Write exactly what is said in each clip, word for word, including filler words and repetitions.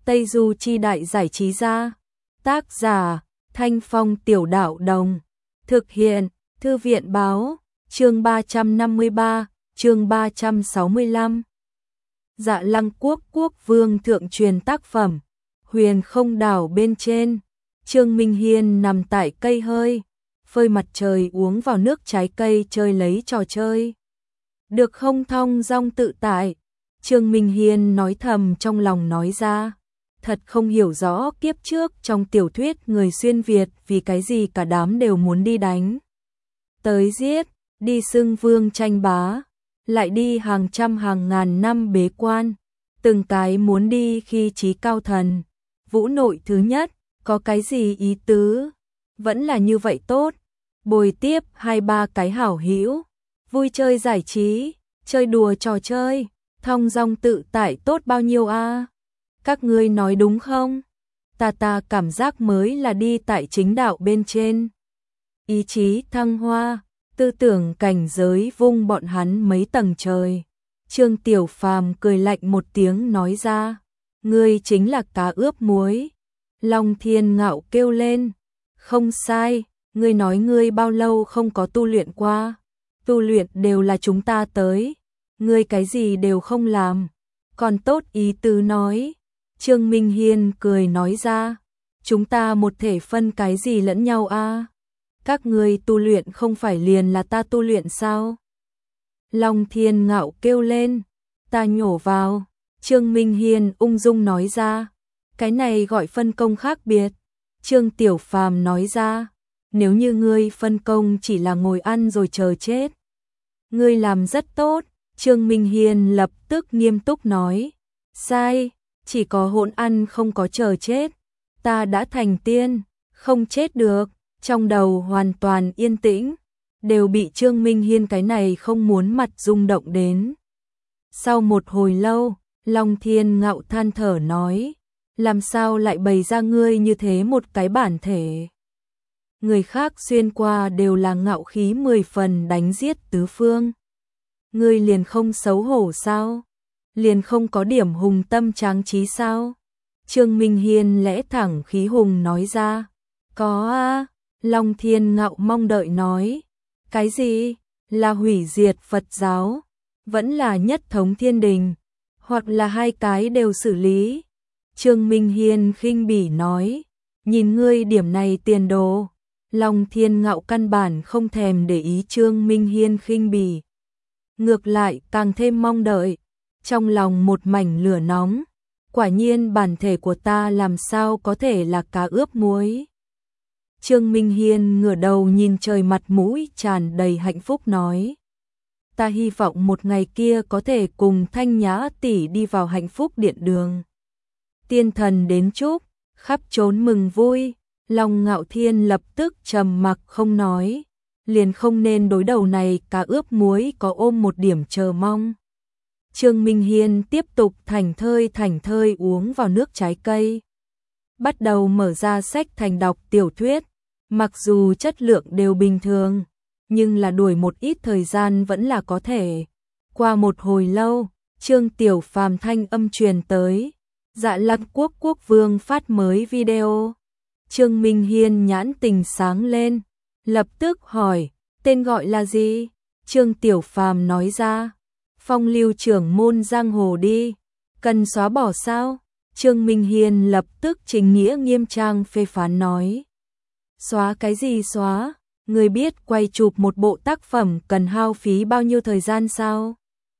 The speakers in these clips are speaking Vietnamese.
Tây Du Chi Đại Giải Trí Gia. Tác giả Thanh Phong Tiểu Đạo Đồng. Thực hiện Thư viện Báo. Chương ba trăm năm mươi ba, chương ba trăm sáu mươi lăm. Dạ Lăng Quốc Quốc Vương thượng truyền tác phẩm. Huyền Không Đảo bên trên. Trương Minh Hiên nằm tại cây hơi, phơi mặt trời uống vào nước trái cây chơi lấy trò chơi. Được không thong dong tự tại, Trương Minh Hiên nói thầm trong lòng nói ra. Thật không hiểu rõ kiếp trước trong tiểu thuyết người xuyên Việt vì cái gì cả đám đều muốn đi đánh tới giết, đi xưng vương tranh bá, lại đi hàng trăm hàng ngàn năm bế quan, từng cái muốn đi khi chí cao thần. Vũ nội thứ nhất, có cái gì ý tứ? Vẫn là như vậy tốt, bồi tiếp hai ba cái hảo hữu, vui chơi giải trí, chơi đùa trò chơi, thong dong tự tại tốt bao nhiêu a? Các ngươi nói đúng không? Ta ta cảm giác mới là đi tại chính đạo bên trên. Ý chí thăng hoa, tư tưởng cảnh giới vung bọn hắn mấy tầng trời. Trương Tiểu Phàm cười lạnh một tiếng nói ra. Ngươi chính là cá ướp muối. Long Thiên Ngạo kêu lên. Không sai, ngươi nói ngươi bao lâu không có tu luyện qua. Tu luyện đều là chúng ta tới. Ngươi cái gì đều không làm. Còn tốt ý tứ nói. Trương Minh Hiên cười nói ra. Chúng ta một thể phân cái gì lẫn nhau a? Các ngươi tu luyện không phải liền là ta tu luyện sao? Long Thiên Ngạo kêu lên. Ta nhổ vào. Trương Minh Hiên ung dung nói ra. Cái này gọi phân công khác biệt. Trương Tiểu Phàm nói ra. Nếu như ngươi phân công chỉ là ngồi ăn rồi chờ chết. Ngươi làm rất tốt. Trương Minh Hiên lập tức nghiêm túc nói. Sai, chỉ có hỗn ăn không có chờ chết. Ta đã thành tiên, không chết được. Trong đầu hoàn toàn yên tĩnh, đều bị Trương Minh Hiên cái này không muốn mặt rung động đến. Sau một hồi lâu, Long Thiên Ngạo than thở nói, làm sao lại bày ra ngươi như thế một cái bản thể. Người khác xuyên qua đều là ngạo khí mười phần đánh giết tứ phương. Ngươi liền không xấu hổ sao? Liền không có điểm hùng tâm tráng trí sao? Trương Minh Hiên lẽ thẳng khí hùng nói ra. Có a. Long Thiên Ngạo mong đợi nói. Cái gì? Là hủy diệt Phật giáo? Vẫn là nhất thống thiên đình? Hoặc là hai cái đều xử lý? Trương Minh Hiên khinh bỉ nói. Nhìn ngươi điểm này tiền đồ. Long Thiên Ngạo căn bản không thèm để ý Trương Minh Hiên khinh bỉ. Ngược lại càng thêm mong đợi. Trong lòng một mảnh lửa nóng. Quả nhiên bản thể của ta làm sao có thể là cá ướp muối. Trương Minh Hiên ngửa đầu nhìn trời, mặt mũi tràn đầy hạnh phúc nói. Ta hy vọng một ngày kia có thể cùng Thanh Nhã tỷ đi vào hạnh phúc điện đường. Tiên thần đến chúc, khắp trốn mừng vui. Long Ngạo Thiên lập tức trầm mặc không nói. Liền không nên đối đầu này cá ướp muối có ôm một điểm chờ mong. Trương Minh Hiên tiếp tục thảnh thơi thảnh thơi uống vào nước trái cây. Bắt đầu mở ra sách thành đọc tiểu thuyết. Mặc dù chất lượng đều bình thường, nhưng là đuổi một ít thời gian vẫn là có thể. Qua một hồi lâu, Trương Tiểu Phàm thanh âm truyền tới. Dạ Lăng Quốc Quốc Vương phát mới video. Trương Minh Hiên nhãn tình sáng lên, lập tức hỏi, tên gọi là gì? Trương Tiểu Phàm nói ra, Phong Lưu trưởng môn giang hồ đi. Cần xóa bỏ sao? Trương Minh Hiên lập tức chính nghĩa nghiêm trang phê phán nói. Xóa cái gì xóa? Người biết quay chụp một bộ tác phẩm cần hao phí bao nhiêu thời gian sao?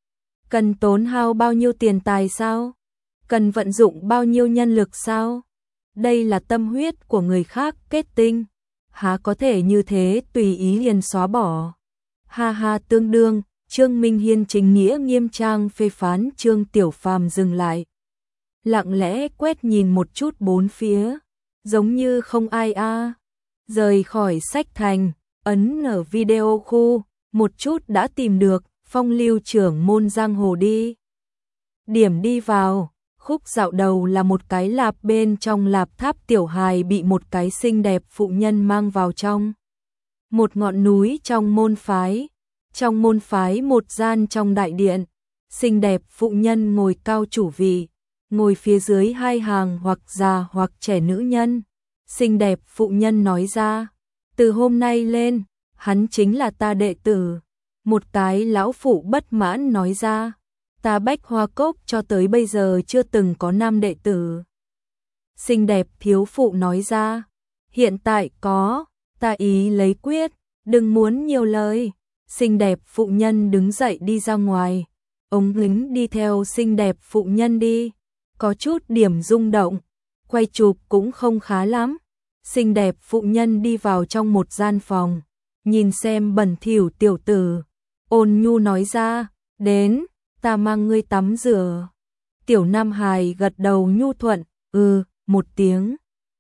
Cần tốn hao bao nhiêu tiền tài sao? Cần vận dụng bao nhiêu nhân lực sao? Đây là tâm huyết của người khác kết tinh. Há có thể như thế tùy ý liền xóa bỏ? Ha ha, tương đương. Trương Minh Hiên chính nghĩa nghiêm trang phê phán. Trương Tiểu Phàm dừng lại, lặng lẽ quét nhìn một chút bốn phía, giống như không ai a. Rời khỏi sách thành, ấn ở video khu, một chút đã tìm được Phong Lưu trưởng môn giang hồ đi. Điểm đi vào, khúc dạo đầu là một cái lạp, bên trong lạp tháp tiểu hài bị một cái xinh đẹp phụ nhân mang vào trong một ngọn núi trong môn phái. Trong môn phái một gian trong đại điện, xinh đẹp phụ nhân ngồi cao chủ vị, ngồi phía dưới hai hàng hoặc già hoặc trẻ nữ nhân. Xinh đẹp phụ nhân nói ra, từ hôm nay lên, hắn chính là ta đệ tử. Một cái lão phụ bất mãn nói ra, ta Bách Hoa Cốc cho tới bây giờ chưa từng có nam đệ tử. Xinh đẹp thiếu phụ nói ra, hiện tại có, ta ý lấy quyết, đừng muốn nhiều lời. Xinh đẹp phụ nhân đứng dậy đi ra ngoài, ống lính đi theo xinh đẹp phụ nhân đi, có chút điểm rung động, quay chụp cũng không khá lắm. Xinh đẹp phụ nhân đi vào trong một gian phòng, nhìn xem bẩn thỉu tiểu tử, ôn nhu nói ra, đến, ta mang ngươi tắm rửa. Tiểu Nam Hài gật đầu nhu thuận, ừ, một tiếng.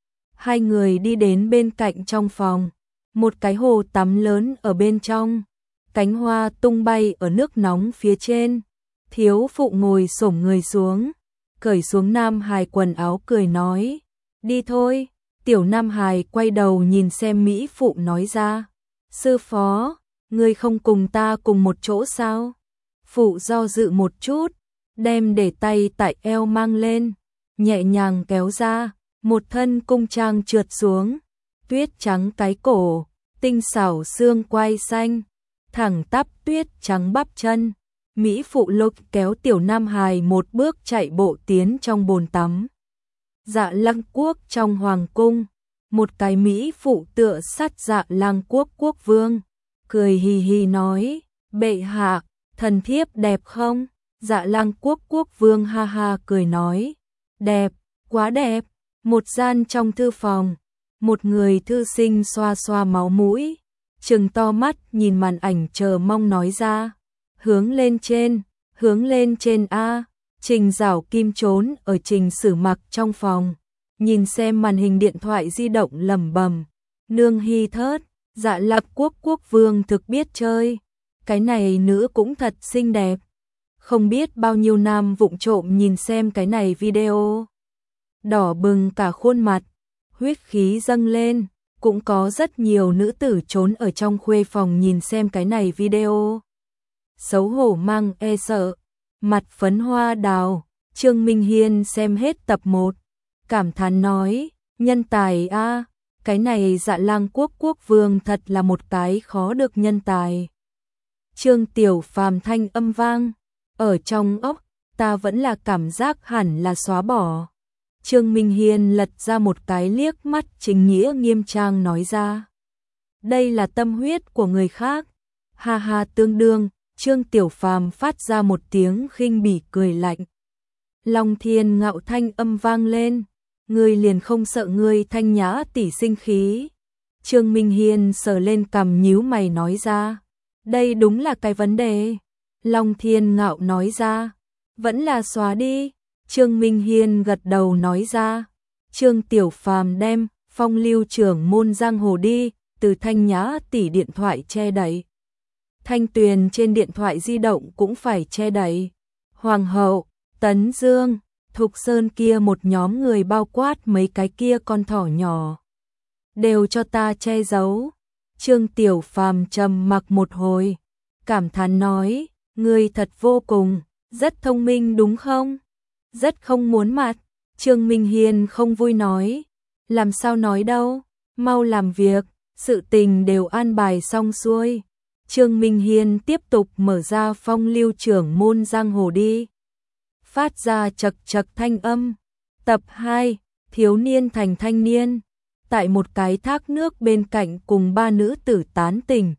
Hai người đi đến bên cạnh trong phòng, một cái hồ tắm lớn ở bên trong, cánh hoa tung bay ở nước nóng phía trên. Thiếu phụ ngồi xổm người xuống, cởi xuống Nam Hài quần áo cười nói, đi thôi. Tiểu Nam Hài quay đầu nhìn xem mỹ phụ nói ra, sư phó, ngươi không cùng ta cùng một chỗ sao? Phụ do dự một chút, đem để tay tại eo mang lên, nhẹ nhàng kéo ra, một thân cung trang trượt xuống, tuyết trắng cái cổ, tinh xảo xương quai xanh, thẳng tắp tuyết trắng bắp chân. Mỹ phụ lôi kéo Tiểu Nam Hài một bước chạy bộ tiến trong bồn tắm. Dạ Lăng Quốc trong hoàng cung, một cái mỹ phụ tựa sát Dạ Lăng Quốc quốc vương, cười hì hì nói, bệ hạ, thần thiếp đẹp không? Dạ Lăng Quốc quốc vương ha ha cười nói, đẹp, quá đẹp. Một gian trong thư phòng, một người thư sinh xoa xoa máu mũi, trừng to mắt nhìn màn ảnh chờ mong nói ra, hướng lên trên, hướng lên trên a. Trình Giảo Kim trốn ở Trình Sử Mặc trong phòng, nhìn xem màn hình điện thoại di động lẩm bẩm, nương hi thớt, Dạ Lăng Quốc quốc vương thực biết chơi, cái này nữ cũng thật xinh đẹp. Không biết bao nhiêu nam vụng trộm nhìn xem cái này video, đỏ bừng cả khuôn mặt, huyết khí dâng lên, cũng có rất nhiều nữ tử trốn ở trong khuê phòng nhìn xem cái này video. Xấu hổ mang e sợ, mặt phấn hoa đào. Trương Minh Hiên xem hết tập một, cảm thán nói, nhân tài a, cái này Dạ Lăng Quốc quốc vương thật là một cái khó được nhân tài. Trương Tiểu Phàm thanh âm vang, ở trong óc, ta vẫn là cảm giác hẳn là xóa bỏ. Trương Minh Hiên lật ra một cái liếc mắt chính nghĩa nghiêm trang nói ra, đây là tâm huyết của người khác. Ha ha tương đương. Trương Tiểu Phàm phát ra một tiếng khinh bỉ cười lạnh. Long Thiên Ngạo thanh âm vang lên, ngươi liền không sợ ngươi Thanh Nhã tỷ sinh khí? Trương Minh Hiên sờ lên cằm nhíu mày nói ra, đây đúng là cái vấn đề. Long Thiên Ngạo nói ra, vẫn là xóa đi. Trương Minh Hiên gật đầu nói ra. Trương Tiểu Phàm đem Phong Lưu trưởng môn giang hồ đi, từ Thanh Nhã tỷ điện thoại che đậy. Thanh Tuyền trên điện thoại di động cũng phải che đậy. Hoàng hậu, Tấn Dương, Thục Sơn kia một nhóm người bao quát mấy cái kia con thỏ nhỏ, đều cho ta che giấu. Trương Tiểu Phàm trầm mặc một hồi, cảm thán nói, ngươi thật vô cùng, rất thông minh đúng không? Rất không muốn mặt. Trương Minh Hiên không vui nói, làm sao nói đâu, mau làm việc, sự tình đều an bài xong xuôi. Trương Minh Hiên tiếp tục mở ra Phong Lưu trưởng môn giang hồ đi. Phát ra chật chật thanh âm. Tập hai, thiếu niên thành thanh niên. Tại một cái thác nước bên cạnh cùng ba nữ tử tán tình.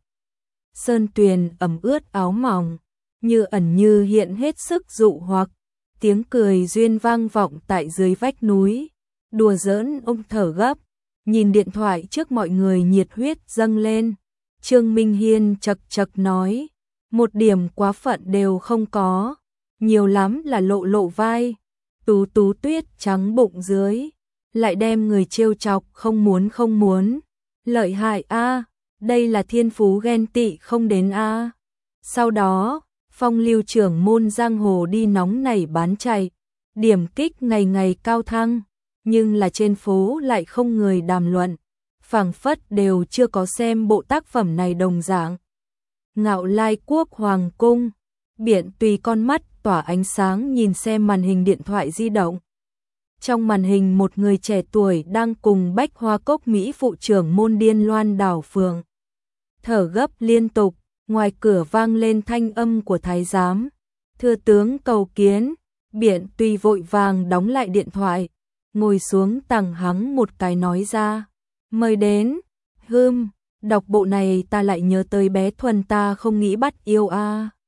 Sơn Tuyền ẩm ướt áo mỏng, như ẩn như hiện hết sức dụ hoặc. Tiếng cười duyên vang vọng tại dưới vách núi. Đùa giỡn ông thở gấp, nhìn điện thoại trước mọi người nhiệt huyết dâng lên. Trương Minh Hiên chật chật nói, một điểm quá phận đều không có, nhiều lắm là lộ lộ vai, tú tú tuyết trắng bụng dưới, lại đem người trêu chọc không muốn không muốn, lợi hại a, đây là thiên phú ghen tị không đến a. Sau đó, Phong Lưu trưởng môn giang hồ đi nóng nảy bán chạy, điểm kích ngày ngày cao thăng, nhưng là trên phố lại không người đàm luận. Phảng phất đều chưa có xem bộ tác phẩm này đồng dạng. Ngạo Lai Quốc hoàng cung, Biện Tùy con mắt tỏa ánh sáng nhìn xem màn hình điện thoại di động. Trong màn hình một người trẻ tuổi đang cùng Bách Hoa Cốc Mỹ phụ trưởng môn Điên Loan Đảo Phường. Thở gấp liên tục, ngoài cửa vang lên thanh âm của thái giám. Thưa tướng cầu kiến. Biện Tùy vội vàng đóng lại điện thoại, ngồi xuống tằng hắng một cái nói ra. Mời đến. Hưm, đọc bộ này ta lại nhớ tới bé Thuần ta không nghĩ bắt yêu a. À.